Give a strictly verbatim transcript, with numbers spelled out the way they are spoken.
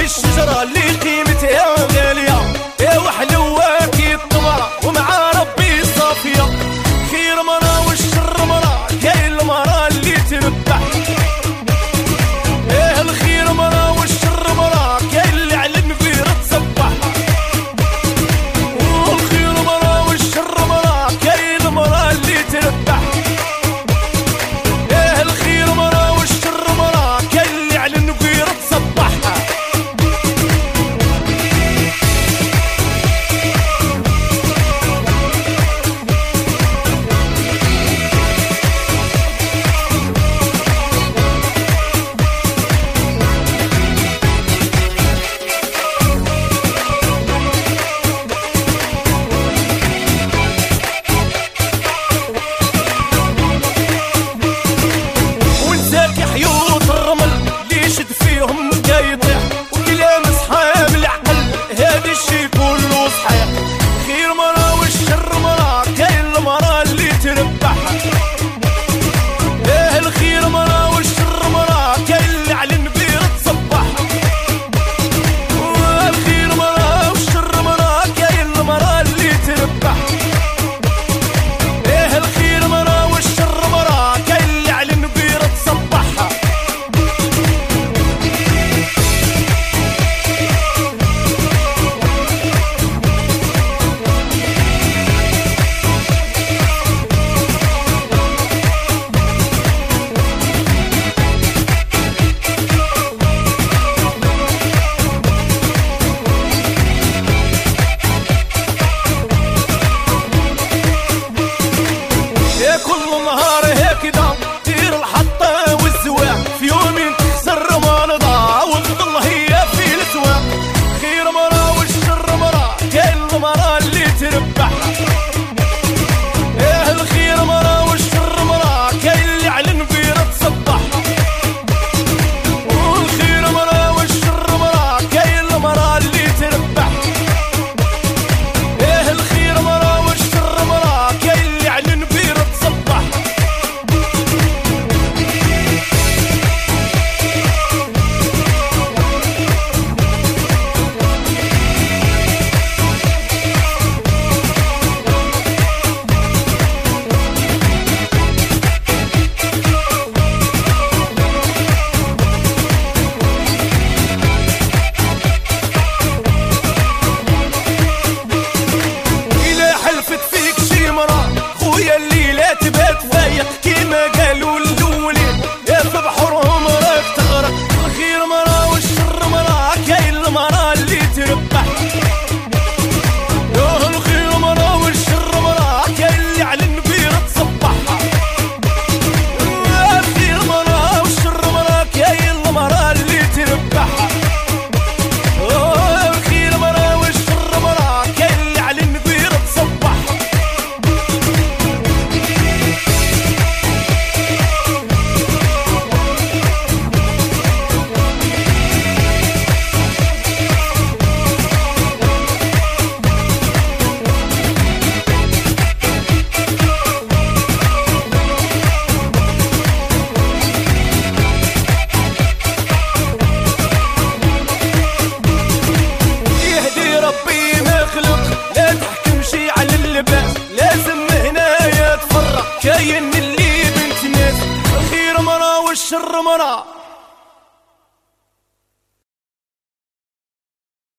الشجرة اللي قيمتها غالية، يا وحلوة كي الطمرة ومع ربي صافية. خير مرة والشر مرة، كاين المرة اللي تربح. ايه الخير مرة والشر مرة، كاين اللي على النفير تصبح. والخير مرة والشر مرة، كاين المرة اللي تربح. ايه الخير مرة والشر مرة، كاين اللي على النفير تصبح. حيوط الرمل اللي يشد فيهم قايطيح، وكلام صحاب العقل هذا الشي كله صحيح. خير مرة والشر مرة، كاين المرة اللي تربح. ايه الخير مرة والشر مرة، كاين اللي على النبير تصبح. الخير مرة والشر مرة، كاين المرة اللي تربح. ايه الخير مرة والشر مرة، كاين اللي على النبير تصبح. كل نهار هكذا دير الحطة والزواق، في يومين تخسر ما نضاع وتضل هي في الاسواق. خير مرة والشر مرة، كاين المرة اللي تربح. ايه الخير مرة والشر مرة، كاين اللي على النفير تصبح. والخير مرة والشر مرة، كاين المرة اللي تربح. ايه الخير مرة والشر مرة، كاين اللي على النفير تصبح. خويا الليلة تبات فايق كيما قالوا الاولين، يا في بحرهم راك تغرق. الخير مرة والشر مرة، كاين المرة اللي تربح. يا الخير مرة والشر مرة، كاين اللي على النبير تصبح. الخير مرة والشر مرة، كاين المرة اللي تربح. الخير مرة والشر مرة، كاين اللي على النبير تصبح. لازم هنايا تفرق، كاين اللي بنت ناس. الخير مرة والشر مرة،